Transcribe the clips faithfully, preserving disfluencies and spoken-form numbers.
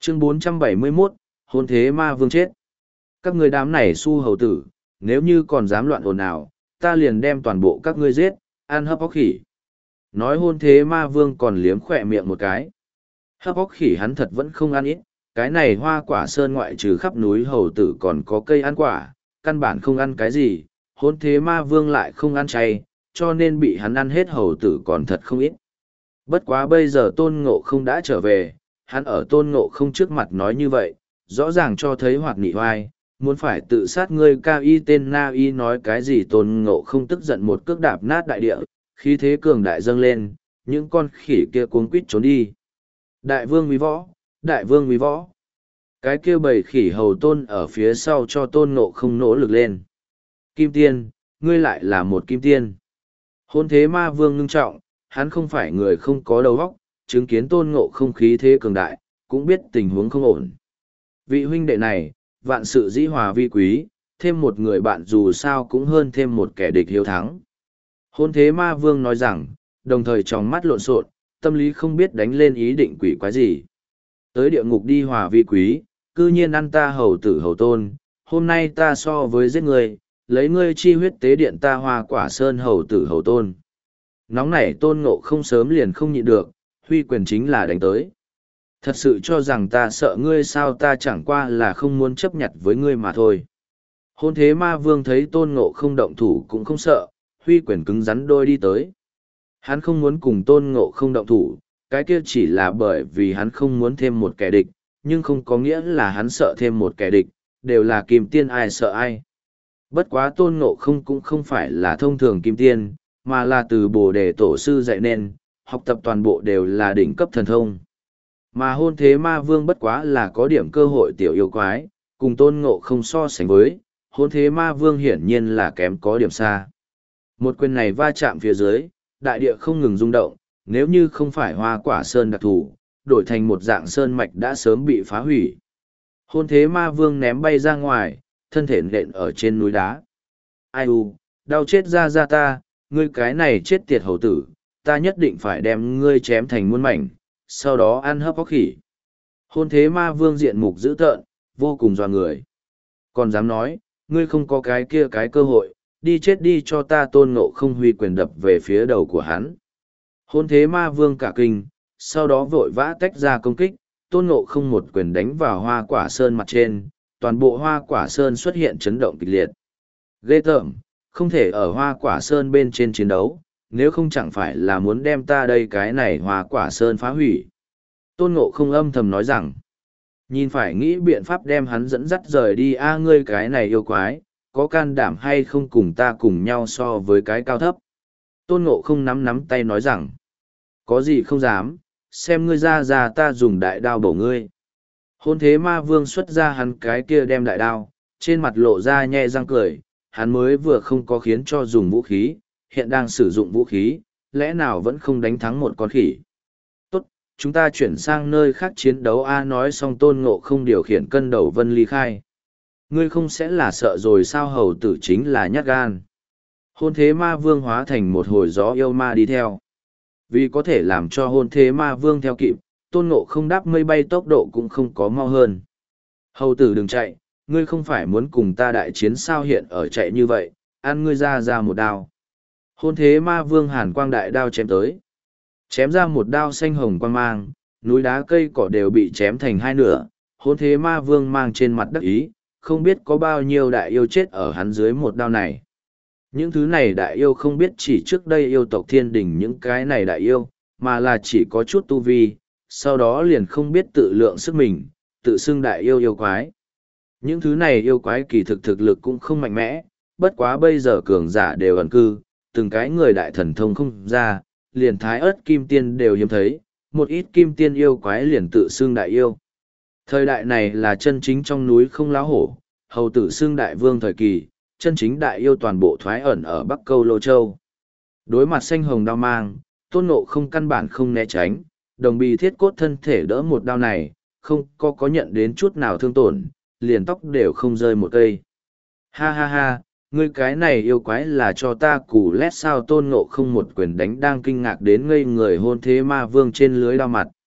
Chương bốn trăm bảy mươi mốt, hôn thế ma vương chết. Các ngươi đám này su hầu tử, nếu như còn dám loạn ồn ào, ta liền đem toàn bộ các ngươi giết, ăn hấp óc khỉ. Nói hôn thế ma vương còn liếm khỏe miệng một cái. Hấp óc khỉ hắn thật vẫn không ăn ít, cái này hoa quả sơn ngoại trừ khắp núi hầu tử còn có cây ăn quả, căn bản không ăn cái gì, hôn thế ma vương lại không ăn chay, cho nên bị hắn ăn hết hầu tử còn thật không ít. Bất quá bây giờ tôn ngộ không đã trở về, hắn ở tôn ngộ không trước mặt nói như vậy, rõ ràng cho thấy hoạt nị hoai, muốn phải tự sát ngươi cao y tên na y nói cái gì tôn ngộ không tức giận một cước đạp nát đại địa, khí thế cường đại dâng lên, những con khỉ kia cuống quít trốn đi. Đại vương quý võ, đại vương quý võ. Cái kia bầy khỉ hầu tôn ở phía sau cho tôn ngộ không nỗ lực lên. Kim tiên, ngươi lại là một kim tiên. Hôn thế ma vương ngưng trọng, hắn không phải người không có đầu óc, chứng kiến tôn ngộ không khí thế cường đại, cũng biết tình huống không ổn. Vị huynh đệ này, vạn sự dĩ hòa vi quý, thêm một người bạn dù sao cũng hơn thêm một kẻ địch hiếu thắng. Hôn thế ma vương nói rằng, đồng thời trong mắt lộn xộn, tâm lý không biết đánh lên ý định quỷ quái gì. Tới địa ngục đi hòa vi quý, cư nhiên ăn ta hầu tử hầu tôn, hôm nay ta so với giết người, lấy ngươi chi huyết tế điện ta hoa quả sơn hầu tử hầu tôn. Nóng nảy tôn ngộ không sớm liền không nhịn được, huy quyền chính là đánh tới. Thật sự cho rằng ta sợ ngươi sao, ta chẳng qua là không muốn chấp nhận với ngươi mà thôi. Hôn thế ma vương thấy tôn ngộ không động thủ cũng không sợ, huy quyền cứng rắn đôi đi tới. Hắn không muốn cùng tôn ngộ không động thủ, cái kia chỉ là bởi vì hắn không muốn thêm một kẻ địch, nhưng không có nghĩa là hắn sợ thêm một kẻ địch, đều là kim tiên ai sợ ai. Bất quá tôn ngộ không cũng không phải là thông thường kim tiên, mà là từ bồ đề tổ sư dạy nên, học tập toàn bộ đều là đỉnh cấp thần thông. Mà hôn thế ma vương bất quá là có điểm cơ hội tiểu yêu quái, cùng tôn ngộ không so sánh với, hôn thế ma vương hiển nhiên là kém có điểm xa. Một quyền này va chạm phía dưới, đại địa không ngừng rung động, nếu như không phải hoa quả sơn đặc thù, đổi thành một dạng sơn mạch đã sớm bị phá hủy. Hôn thế ma vương ném bay ra ngoài, thân thể nện ở trên núi đá. Ai u, đau chết ra ra ta, ngươi cái này chết tiệt hầu tử, ta nhất định phải đem ngươi chém thành muôn mảnh, sau đó ăn hấp óc khỉ. Hôn thế ma vương diện mục dữ tợn, vô cùng dọa người. Còn dám nói, ngươi không có cái kia cái cơ hội, đi chết đi cho ta tôn ngộ không huy quyền đập về phía đầu của hắn. Hôn thế ma vương cả kinh, sau đó vội vã tách ra công kích, tôn ngộ không một quyền đánh vào hoa quả sơn mặt trên, toàn bộ hoa quả sơn xuất hiện chấn động kịch liệt. Ghê tởm, không thể ở hoa quả sơn bên trên chiến đấu, nếu không chẳng phải là muốn đem ta đây cái này hoa quả sơn phá hủy. Tôn ngộ không âm thầm nói rằng, nhìn phải nghĩ biện pháp đem hắn dẫn dắt rời đi a ngươi cái này yêu quái, có can đảm hay không cùng ta cùng nhau so với cái cao thấp. Tôn ngộ không nắm nắm tay nói rằng, có gì không dám, xem ngươi ra ra ta dùng đại đao bổ ngươi. Hôn thế ma vương xuất ra hắn cái kia đem đại đao, trên mặt lộ ra nhe răng cười, hắn mới vừa không có khiến cho dùng vũ khí, hiện đang sử dụng vũ khí, lẽ nào vẫn không đánh thắng một con khỉ. Tốt, chúng ta chuyển sang nơi khác chiến đấu a nói xong tôn ngộ không điều khiển cân đầu vân ly khai. Ngươi không sẽ là sợ rồi sao hầu tử chính là nhát gan. Hôn thế ma vương hóa thành một hồi gió yêu ma đi theo. Vì có thể làm cho hôn thế ma vương theo kịp, tôn ngộ không đáp mây bay tốc độ cũng không có mau hơn. Hầu tử đừng chạy, ngươi không phải muốn cùng ta đại chiến sao hiện ở chạy như vậy, ăn ngươi ra ra một đao. Hôn thế ma vương hàn quang đại đao chém tới. Chém ra một đao xanh hồng quang mang, núi đá cây cỏ đều bị chém thành hai nửa, hôn thế ma vương mang trên mặt đắc ý, không biết có bao nhiêu đại yêu chết ở hắn dưới một đao này. Những thứ này đại yêu không biết chỉ trước đây yêu tộc thiên đình những cái này đại yêu, mà là chỉ có chút tu vi, sau đó liền không biết tự lượng sức mình, tự xưng đại yêu yêu quái. Những thứ này yêu quái kỳ thực thực lực cũng không mạnh mẽ, bất quá bây giờ cường giả đều ẩn cư, từng cái người đại thần thông không ra, liền thái ớt kim tiên đều hiếm thấy, một ít kim tiên yêu quái liền tự xưng đại yêu. Thời đại này là chân chính trong núi không láo hổ, hầu tử xưng đại vương thời kỳ, chân chính đại yêu toàn bộ thoái ẩn ở Bắc Câu Lô Châu. Đối mặt xanh hồng đao mang, tôn ngộ không căn bản không né tránh, đồng bì thiết cốt thân thể đỡ một đao này, không có có nhận đến chút nào thương tổn, liền tóc đều không rơi một cây. Ha ha ha, ngươi cái này yêu quái là cho ta củ lét sao tôn ngộ không một quyền đánh đang kinh ngạc đến ngây người hôn thế ma vương trên lưới đao mặt.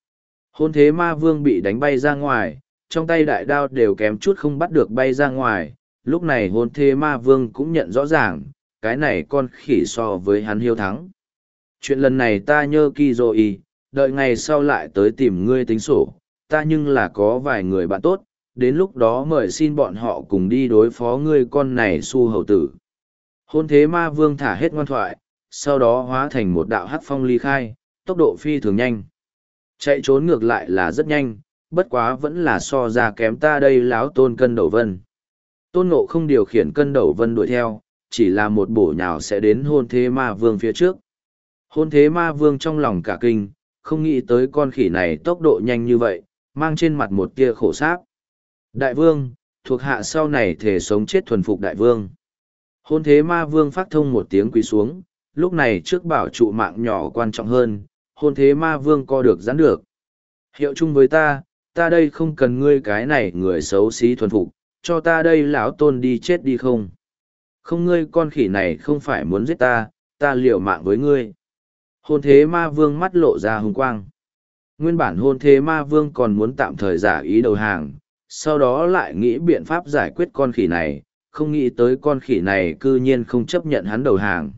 Hôn thế ma vương bị đánh bay ra ngoài, trong tay đại đao đều kém chút không bắt được bay ra ngoài, lúc này hôn thế ma vương cũng nhận rõ ràng, cái này con khỉ so với hắn hiếu thắng. Chuyện lần này ta nhớ kỳ rồi, đợi ngày sau lại tới tìm ngươi tính sổ, ta nhưng là có vài người bạn tốt, đến lúc đó mời xin bọn họ cùng đi đối phó ngươi con này su hầu tử. Hôn thế ma vương thả hết ngoan thoại, sau đó hóa thành một đạo hắc phong ly khai, tốc độ phi thường nhanh. Chạy trốn ngược lại là rất nhanh, bất quá vẫn là so ra kém ta đây láo tôn cân đầu vân. Tôn ngộ không điều khiển cân đầu vân đuổi theo, chỉ là một bổ nhào sẽ đến hôn thế ma vương phía trước. Hôn thế ma vương trong lòng cả kinh, không nghĩ tới con khỉ này tốc độ nhanh như vậy, mang trên mặt một tia khổ sáp. Đại vương, thuộc hạ sau này thể sống chết thuần phục đại vương. Hôn thế ma vương phát thông một tiếng quỳ xuống, lúc này trước bảo trụ mạng nhỏ quan trọng hơn, hôn thế ma vương co được giãn được. Hiệu chung với ta, ta đây không cần ngươi cái này người xấu xí thuần phục, cho ta đây lão tôn đi chết đi không. Không, ngươi con khỉ này không phải muốn giết ta, ta liều mạng với ngươi. Hôn thế ma vương mắt lộ ra hung quang. Nguyên bản hôn thế ma vương còn muốn tạm thời giả ý đầu hàng, sau đó lại nghĩ biện pháp giải quyết con khỉ này, không nghĩ tới con khỉ này cư nhiên không chấp nhận hắn đầu hàng.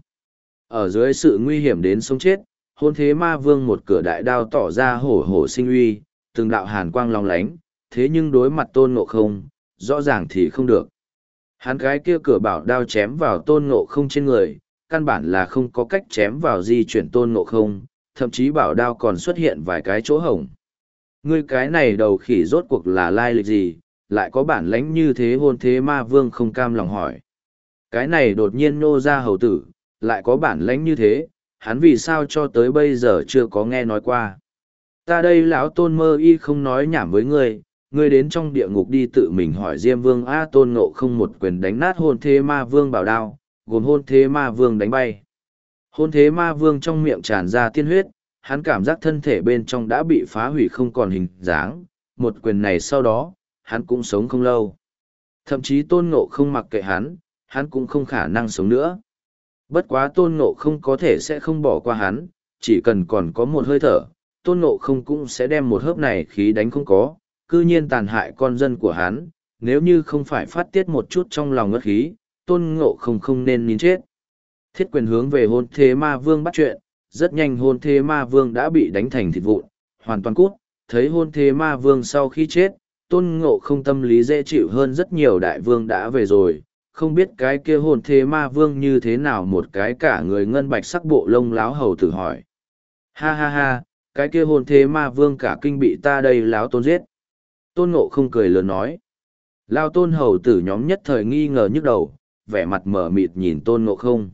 Ở dưới sự nguy hiểm đến sống chết, hôn thế ma vương một cửa đại đao tỏ ra hổ hổ sinh uy, từng đạo hàn quang long lánh, thế nhưng đối mặt tôn ngộ không, rõ ràng thì không được. Hắn cái kia cửa bảo đao chém vào tôn ngộ không trên người, căn bản là không có cách chém vào di chuyển tôn ngộ không, thậm chí bảo đao còn xuất hiện vài cái chỗ hổng. Ngươi cái này đầu khỉ rốt cuộc là lai lịch gì, lại có bản lãnh như thế hôn thế ma vương không cam lòng hỏi. Cái này đột nhiên nô ra hầu tử, lại có bản lãnh như thế, hắn vì sao cho tới bây giờ chưa có nghe nói qua. Ta đây lão tôn mơ y không nói nhảm với ngươi, ngươi đến trong địa ngục đi tự mình hỏi Diêm Vương A tôn ngộ không một quyền đánh nát hôn thế ma vương bảo đao, gồm hôn thế ma vương đánh bay. Hôn thế ma vương trong miệng tràn ra tiên huyết, hắn cảm giác thân thể bên trong đã bị phá hủy không còn hình dáng, một quyền này sau đó, hắn cũng sống không lâu. Thậm chí tôn ngộ không mặc kệ hắn, hắn cũng không khả năng sống nữa. Bất quá tôn ngộ không có thể sẽ không bỏ qua hắn, chỉ cần còn có một hơi thở, tôn ngộ không cũng sẽ đem một hớp này khí đánh không có, cư nhiên tàn hại con dân của hắn, nếu như không phải phát tiết một chút trong lòng ngất khí, tôn ngộ không không nên nín chết. Thiết quyền hướng về hôn thế ma vương bắt chuyện, rất nhanh hôn thế ma vương đã bị đánh thành thịt vụn, hoàn toàn cút, thấy hôn thế ma vương sau khi chết, tôn ngộ không tâm lý dễ chịu hơn rất nhiều, đại vương đã về rồi, không biết cái kia hôn thế ma vương như thế nào, một cái cả người ngân bạch sắc bộ lông láo hầu tử hỏi. Ha ha ha, cái kia hôn thế ma vương cả kinh bị ta đây láo tôn giết. Tôn ngộ không cười lớn nói. Lao tôn hầu tử nhóm nhất thời nghi ngờ nhức đầu, vẻ mặt mở mịt nhìn tôn ngộ không.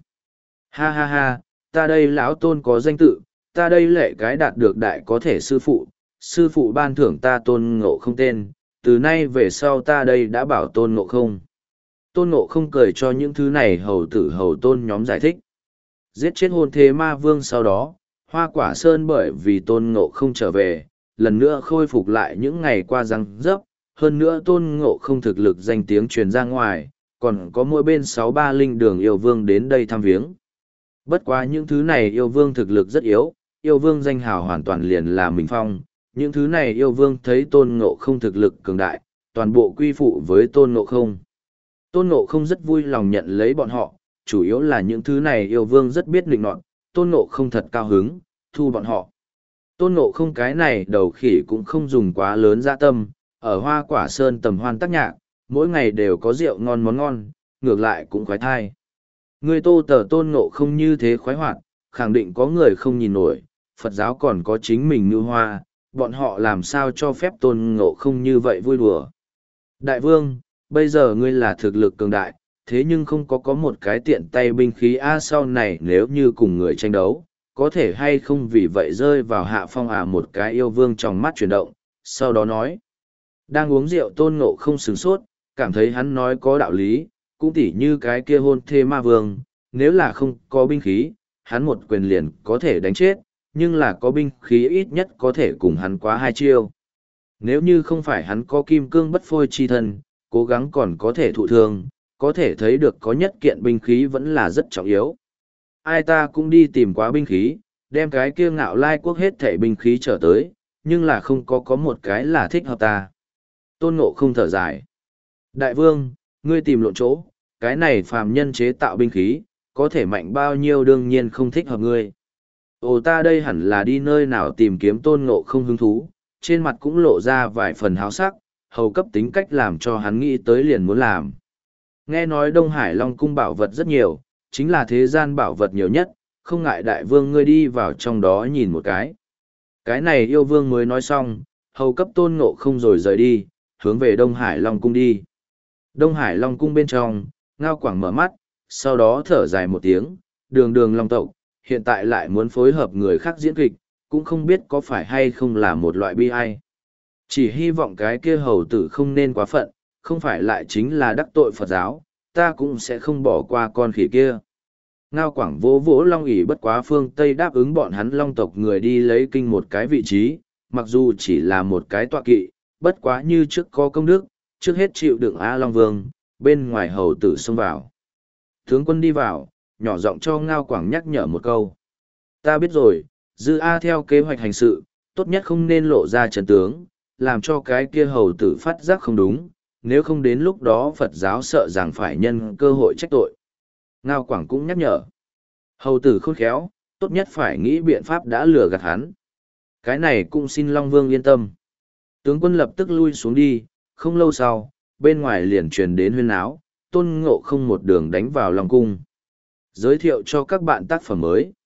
Ha ha ha, ta đây lão tôn có danh tự, ta đây lệ cái đạt được đại có thể sư phụ, sư phụ ban thưởng ta tôn ngộ không tên, từ nay về sau ta đây đã bảo tôn ngộ không. Tôn ngộ không cười cho những thứ này hầu tử hầu tôn nhóm giải thích. Giết chết hôn thế ma vương sau đó, Hoa Quả Sơn bởi vì tôn ngộ không trở về, lần nữa khôi phục lại những ngày qua răng rớp, hơn nữa tôn ngộ không thực lực danh tiếng truyền ra ngoài, còn có mỗi bên sáu ba linh đường yêu vương đến đây thăm viếng. Bất quá những thứ này yêu vương thực lực rất yếu, yêu vương danh hào hoàn toàn liền là mình phong, những thứ này yêu vương thấy tôn ngộ không thực lực cường đại, toàn bộ quy phụ với tôn ngộ không. Tôn ngộ không rất vui lòng nhận lấy bọn họ, chủ yếu là những thứ này yêu vương rất biết định nọt, tôn ngộ không thật cao hứng, thu bọn họ. Tôn ngộ không cái này đầu khỉ cũng không dùng quá lớn dạ tâm, ở Hoa Quả Sơn tầm hoan tác nhạc, mỗi ngày đều có rượu ngon món ngon, ngược lại cũng khoái thai. Người tô tờ tôn ngộ không như thế khoái hoạt, khẳng định có người không nhìn nổi, Phật giáo còn có chính mình như hoa, bọn họ làm sao cho phép tôn ngộ không như vậy vui đùa. Đại vương, bây giờ ngươi là thực lực cường đại, thế nhưng không có có một cái tiện tay binh khí a sau này nếu như cùng người tranh đấu, có thể hay không vì vậy rơi vào hạ phong à, một cái yêu vương trong mắt chuyển động, sau đó nói. Đang uống rượu tôn ngộ không sửng sốt, cảm thấy hắn nói có đạo lý, cũng tỉ như cái kia hôn thê ma vương, nếu là không có binh khí, hắn một quyền liền có thể đánh chết, nhưng là có binh khí ít nhất có thể cùng hắn quá hai chiêu. Nếu như không phải hắn có kim cương bất phôi chi thân, cố gắng còn có thể thụ thương, có thể thấy được có nhất kiện binh khí vẫn là rất trọng yếu. Ai ta cũng đi tìm quá binh khí, đem cái kia ngạo lai quốc hết thể binh khí trở tới, nhưng là không có có một cái là thích hợp ta. Tôn Ngộ không thở dài. Đại vương, ngươi tìm lộn chỗ, cái này phàm nhân chế tạo binh khí, có thể mạnh bao nhiêu đương nhiên không thích hợp ngươi. Ồ, ta đây hẳn là đi nơi nào tìm kiếm Tôn Ngộ không hứng thú, trên mặt cũng lộ ra vài phần háo sắc, hầu cấp tính cách làm cho hắn nghĩ tới liền muốn làm. Nghe nói Đông Hải Long cung bảo vật rất nhiều, chính là thế gian bảo vật nhiều nhất, không ngại đại vương ngươi đi vào trong đó nhìn một cái. Cái này yêu vương mới nói xong, hầu cấp Tôn Ngộ không rồi rời đi, hướng về Đông Hải Long cung đi. Đông Hải Long cung bên trong, Ngao Quảng mở mắt, sau đó thở dài một tiếng, đường đường Long tộc, hiện tại lại muốn phối hợp người khác diễn kịch, cũng không biết có phải hay không là một loại bi ai. Chỉ hy vọng cái kia hầu tử không nên quá phận, không phải lại chính là đắc tội Phật giáo, ta cũng sẽ không bỏ qua con khỉ kia. Ngao Quảng vỗ vỗ Long ỷ bất quá phương Tây đáp ứng bọn hắn Long tộc người đi lấy kinh một cái vị trí, mặc dù chỉ là một cái tọa kỵ, bất quá như trước có công đức, trước hết chịu đựng A Long Vương, bên ngoài hầu tử xông vào. Tướng quân đi vào, nhỏ giọng cho Ngao Quảng nhắc nhở một câu. Ta biết rồi, Dư A theo kế hoạch hành sự, tốt nhất không nên lộ ra trận tướng, làm cho cái kia hầu tử phát giác không đúng, nếu không đến lúc đó Phật giáo sợ rằng phải nhân cơ hội trách tội. Ngao Quảng cũng nhắc nhở. Hầu tử khôn khéo, tốt nhất phải nghĩ biện pháp đã lừa gạt hắn. Cái này cũng xin Long Vương yên tâm. Tướng quân lập tức lui xuống đi, không lâu sau, bên ngoài liền truyền đến huyên áo, Tôn Ngộ không một đường đánh vào Long cung. Giới thiệu cho các bạn tác phẩm mới.